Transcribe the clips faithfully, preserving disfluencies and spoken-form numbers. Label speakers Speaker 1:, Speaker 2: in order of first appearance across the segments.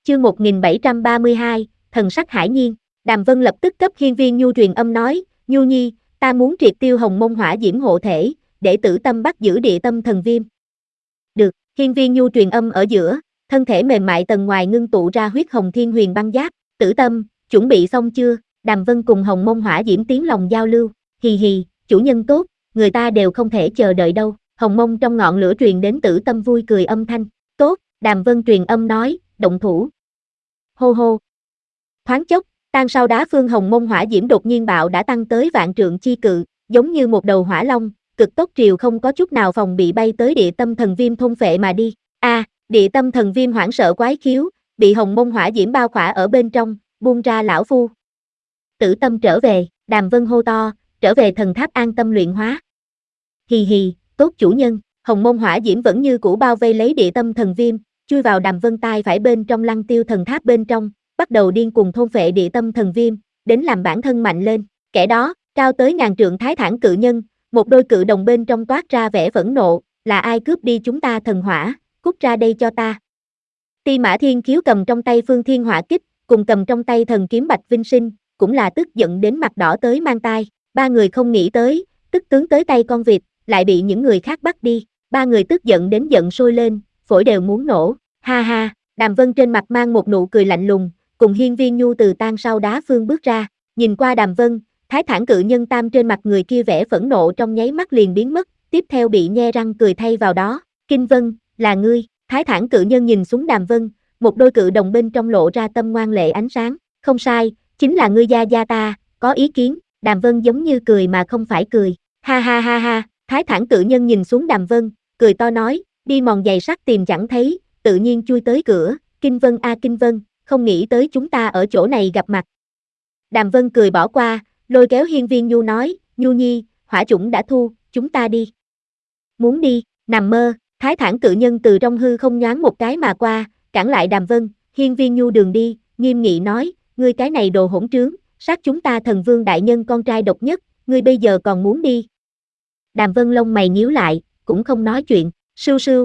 Speaker 1: Chương một nghìn bảy trăm ba mươi hai, thần sắc hải nhiên. Đàm Vân lập tức cấp Hiên Viên Nhu truyền âm nói, Nhu Nhi, ta muốn triệt tiêu Hồng Mông Hỏa Diễm hộ thể, để Tử Tâm bắt giữ địa tâm thần viêm. Được, Hiên Viên Nhu truyền âm ở giữa, thân thể mềm mại tầng ngoài ngưng tụ ra huyết hồng thiên huyền băng giáp. Tử Tâm, chuẩn bị xong chưa? Đàm Vân cùng Hồng Mông Hỏa Diễm tiếng lòng giao lưu. Hì hì, chủ nhân tốt, người ta đều không thể chờ đợi đâu. Hồng Mông trong ngọn lửa truyền đến Tử Tâm vui cười âm thanh. Tốt, Đàm Vân truyền âm nói, động thủ. Hô hô. Thoáng chốc, tan sau đá phương Hồng Mông Hỏa Diễm đột nhiên bạo đã tăng tới vạn trượng chi cự, giống như một đầu hỏa long, cực tốc triều không có chút nào phòng bị bay tới địa tâm thần viêm thôn phệ mà đi. A, à, địa tâm thần viêm hoảng sợ quái khiếu, bị Hồng Mông Hỏa Diễm bao khỏa ở bên trong, buông ra lão phu. Tử Tâm trở về, Đàm Vân hô to, trở về thần tháp an tâm luyện hóa. Hì hì, tốt chủ nhân. Hồng Mông Hỏa Diễm vẫn như cũ bao vây lấy địa tâm thần viêm, chui vào Đàm Vân tai phải bên trong Lăng Tiêu thần tháp bên trong, bắt đầu điên cuồng thôn phệ địa tâm thần viêm, đến làm bản thân mạnh lên. Kẻ đó, cao tới ngàn trượng thái thản cự nhân, một đôi cự đồng bên trong toát ra vẻ phẫn nộ, là ai cướp đi chúng ta thần hỏa, cút ra đây cho ta. Ti Mã Thiên Khiếu cầm trong tay Phương Thiên Hỏa Kích, cùng cầm trong tay thần kiếm Bạch Vinh Sinh, cũng là tức giận đến mặt đỏ tới mang tai. Ba người không nghĩ tới, tức tướng tới tay con vịt, lại bị những người khác bắt đi. Ba người tức giận đến giận sôi lên, phổi đều muốn nổ. Ha ha, Đàm Vân trên mặt mang một nụ cười lạnh lùng, cùng Hiên Viên Nhu từ tan sau đá phương bước ra, nhìn qua Đàm Vân, thái thản cự nhân tam trên mặt người kia vẻ phẫn nộ trong nháy mắt liền biến mất, tiếp theo bị nhe răng cười thay vào đó. Kinh Vân, là ngươi. Thái thản cự nhân nhìn xuống Đàm Vân, một đôi cự đồng bên trong lộ ra tâm ngoan lệ ánh sáng. Không sai, chính là ngươi gia gia ta, có ý kiến. Đàm Vân giống như cười mà không phải cười. Ha ha ha ha, thái thản cự nhân nhìn xuống Đàm Vân, cười to nói, đi mòn giày sắt tìm chẳng thấy, tự nhiên chui tới cửa. Kinh Vân a Kinh Vân, không nghĩ tới chúng ta ở chỗ này gặp mặt. Đàm Vân cười bỏ qua, lôi kéo Hiên Viên Nhu nói, Nhu Nhi, hỏa chủng đã thu, chúng ta đi. Muốn đi, nằm mơ. Thái thản cự nhân từ trong hư không nhoáng một cái mà qua, cản lại Đàm Vân. Hiên Viên Nhu đường đi, nghiêm nghị nói, ngươi cái này đồ hỗn trướng, sát chúng ta thần vương đại nhân con trai độc nhất, ngươi bây giờ còn muốn đi. Đàm Vân lông mày nhíu lại, cũng không nói chuyện. Sưu sưu.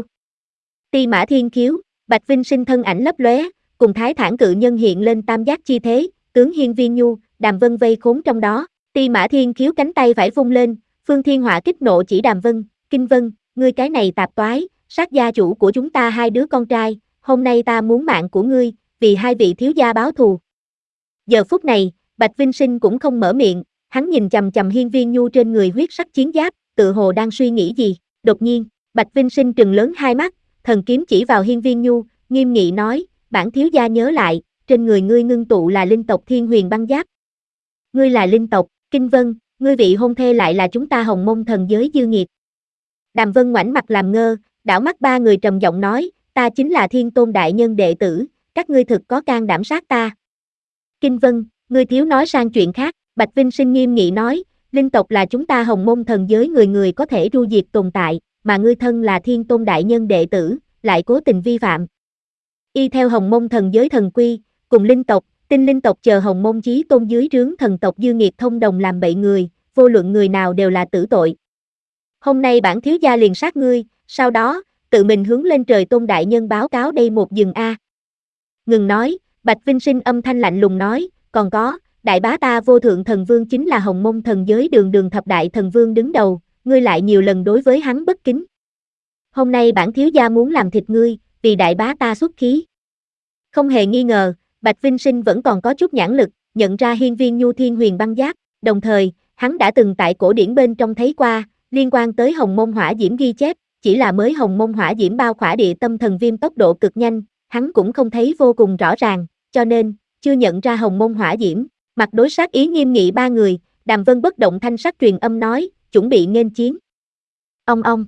Speaker 1: Ti Mã Thiên Khiếu, Bạch Vinh Sinh thân ảnh lấp lóe, cùng thái thản cự nhân hiện lên tam giác chi thế, tướng Hiên Viên Nhu, Đàm Vân vây khốn trong đó. Ti Mã Thiên Khiếu cánh tay phải vung lên, Phương Thiên Hỏa kích nộ chỉ Đàm Vân, Kinh Vân, ngươi cái này tạp toái, sát gia chủ của chúng ta hai đứa con trai, hôm nay ta muốn mạng của ngươi, vì hai vị thiếu gia báo thù. Giờ phút này, Bạch Vinh Sinh cũng không mở miệng, hắn nhìn chằm chằm Hiên Viên Nhu trên người huyết sắc chiến giáp, tự hồ đang suy nghĩ gì. Đột nhiên, Bạch Vinh Sinh trừng lớn hai mắt, thần kiếm chỉ vào Hiên Viên Nhu, nghiêm nghị nói, bản thiếu gia nhớ lại, trên người ngươi ngưng tụ là linh tộc Thiên Huyền băng giáp. Ngươi là linh tộc, Kinh Vân, ngươi vị hôn thê lại là chúng ta Hồng Mông thần giới dư nghiệt. Đàm Vân ngoảnh mặt làm ngơ, đảo mắt ba người trầm giọng nói, ta chính là Thiên Tôn đại nhân đệ tử, các ngươi thực có can đảm sát ta. Kinh Vân, ngươi thiếu nói sang chuyện khác. Bạch Vinh Sinh nghiêm nghị nói, linh tộc là chúng ta Hồng Mông thần giới người người có thể ru diệt tồn tại, mà ngươi thân là Thiên Tôn đại nhân đệ tử, lại cố tình vi phạm. Y theo Hồng Mông thần giới thần quy, cùng linh tộc, tinh linh tộc chờ Hồng Mông chí tôn dưới trướng thần tộc dư nghiệt thông đồng làm bậy người, vô luận người nào đều là tử tội. Hôm nay bản thiếu gia liền sát ngươi, sau đó, tự mình hướng lên trời Tôn đại nhân báo cáo đây một dừng a. Ngừng nói, Bạch Vinh Sinh âm thanh lạnh lùng nói, còn có, đại bá ta vô thượng thần vương chính là Hồng Mông thần giới đường đường thập đại thần vương đứng đầu, ngươi lại nhiều lần đối với hắn bất kính. Hôm nay bản thiếu gia muốn làm thịt ngươi, vì đại bá ta xuất khí. Không hề nghi ngờ, Bạch Vinh Sinh vẫn còn có chút nhãn lực, nhận ra Hiên Viên Nhu Thiên Huyền băng giáp, đồng thời, hắn đã từng tại cổ điển bên trong thấy qua, liên quan tới Hồng Mông Hỏa Diễm ghi chép, chỉ là mới Hồng Mông Hỏa Diễm bao khỏa địa tâm thần viêm tốc độ cực nhanh, hắn cũng không thấy vô cùng rõ ràng, cho nên, chưa nhận ra Hồng Mông Hỏa Diễm. Mặt đối sát ý nghiêm nghị ba người, Đàm Vân bất động thanh sắc truyền âm nói, chuẩn bị nghênh chiến. Ông ông.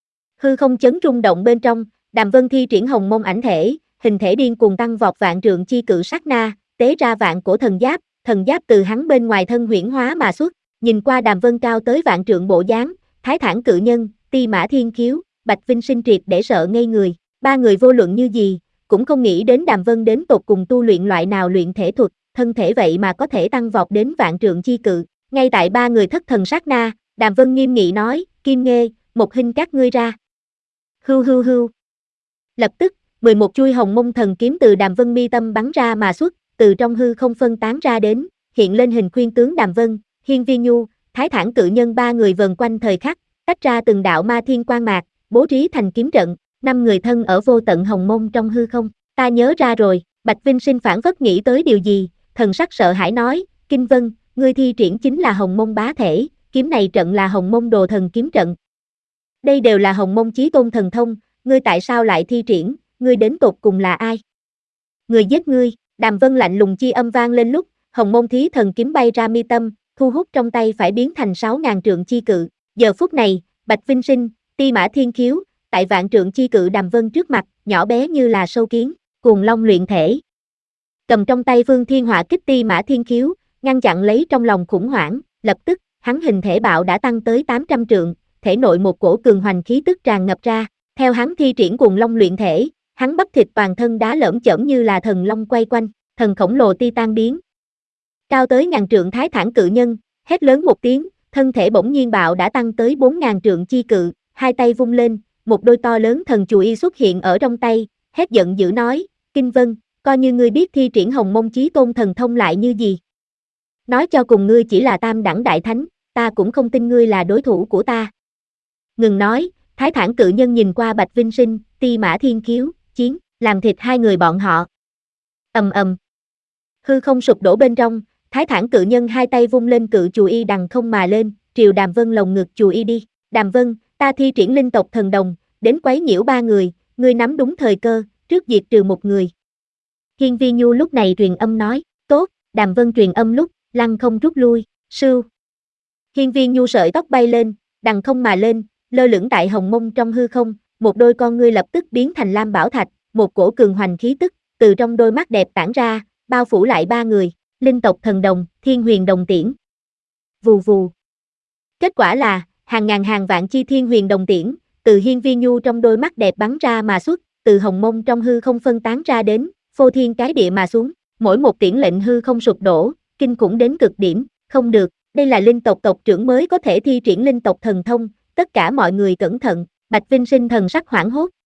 Speaker 1: Hư không chấn rung động bên trong, Đàm Vân thi triển Hồng Mông ảnh thể, hình thể điên cuồng tăng vọt vạn trượng chi cự sát na, tế ra vạn cổ thần giáp, thần giáp từ hắn bên ngoài thân huyễn hóa mà xuất. Nhìn qua Đàm Vân cao tới vạn trượng bộ dáng, thái thản cự nhân, Ti Mã Thiên Khiếu, Bạch Vinh Sinh triệt để sợ ngây người. Ba người vô luận như gì, cũng không nghĩ đến Đàm Vân đến tột cùng tu luyện loại nào luyện thể thuật, thân thể vậy mà có thể tăng vọt đến vạn trượng chi cự. Ngay tại ba người thất thần sát na, Đàm Vân nghiêm nghị nói, Kim Nghê, một hình các ngươi ra. Hưu hưu hưu. Lập tức, mười một chuôi hồng mông thần kiếm từ Đàm Vân mi tâm bắn ra mà xuất, từ trong hư không phân tán ra đến, hiện lên hình khuyên tướng Đàm Vân, Hiên Viên Nhu, Thái Thản Cự Nhân ba người vần quanh thời khắc, tách ra từng đạo ma thiên quang mạc, bố trí thành kiếm trận, năm người thân ở vô tận hồng mông trong hư không. Ta nhớ ra rồi, Bạch Vinh Sinh phảng phất nghĩ tới điều gì, thần sắc sợ hãi nói, Kinh Vân, ngươi thi triển chính là hồng mông bá thể, kiếm này trận là hồng mông đồ thần kiếm trận. Đây đều là hồng mông chí tôn thần thông, ngươi tại sao lại thi triển, ngươi đến tột cùng là ai? Người giết ngươi, Đàm Vân lạnh lùng chi âm vang lên lúc, hồng mông thí thần kiếm bay ra mi tâm, thu hút trong tay phải biến thành sáu ngàn trượng chi cự. Giờ phút này, Bạch Vinh Sinh, Ti Mã Thiên Khiếu, tại vạn trượng chi cự Đàm Vân trước mặt, nhỏ bé như là sâu kiến, Cuồng Long luyện thể. Cầm trong tay Phương Thiên Hỏa kích Ti Mã Thiên Khiếu, ngăn chặn lấy trong lòng khủng hoảng, lập tức, hắn hình thể bạo đã tăng tới tám trăm trượng, thể nội một cổ cường hoành khí tức tràn ngập ra, theo hắn thi triển Cuồng Long luyện thể, hắn bắp thịt toàn thân đá lởm chởm như là thần long quay quanh, thần khổng lồ ti tan biến. Cao tới ngàn trượng Thái Thản Cự Nhân, hét lớn một tiếng, thân thể bỗng nhiên bạo đã tăng tới bốn ngàn trượng chi cự, hai tay vung lên, một đôi to lớn thần chùy y xuất hiện ở trong tay, hét giận dữ nói, Kinh Vân, coi như ngươi biết thi triển hồng mông chí tôn thần thông lại như gì. Nói cho cùng ngươi chỉ là tam đẳng đại thánh, ta cũng không tin ngươi là đối thủ của ta. Ngừng nói, Thái Thản Cự Nhân nhìn qua Bạch Vinh Sinh, Ti Mã Thiên Khiếu, chiến, làm thịt hai người bọn họ. Ầm ầm. Hư không sụp đổ bên trong, Thái Thản Cự Nhân hai tay vung lên cự chùy y đằng không mà lên, triều Đàm Vân lồng ngực chùy y đi. Đàm Vân, ta thi triển linh tộc thần đồng, đến quấy nhiễu ba người, ngươi nắm đúng thời cơ, trước diệt trừ một người. Hiên Viên Nhu lúc này truyền âm nói, tốt, Đàm Vân truyền âm lúc, lăng không rút lui, sưu. Hiên Viên Nhu sợi tóc bay lên, đằng không mà lên, lơ lửng tại hồng mông trong hư không, một đôi con ngươi lập tức biến thành lam bảo thạch, một cổ cường hoành khí tức, từ trong đôi mắt đẹp tản ra, bao phủ lại ba người, linh tộc thần đồng, thiên huyền đồng tiễn. Vù vù. Kết quả là, hàng ngàn hàng vạn chi thiên huyền đồng tiễn, từ Hiên Viên Nhu trong đôi mắt đẹp bắn ra mà xuất, từ hồng mông trong hư không phân tán ra đến, phô thiên cái địa mà xuống, mỗi một tiễn lệnh hư không sụp đổ, kinh khủng đến cực điểm, không được, đây là linh tộc tộc trưởng mới có thể thi triển linh tộc thần thông, tất cả mọi người cẩn thận, Bạch Vinh Sinh thần sắc hoảng hốt,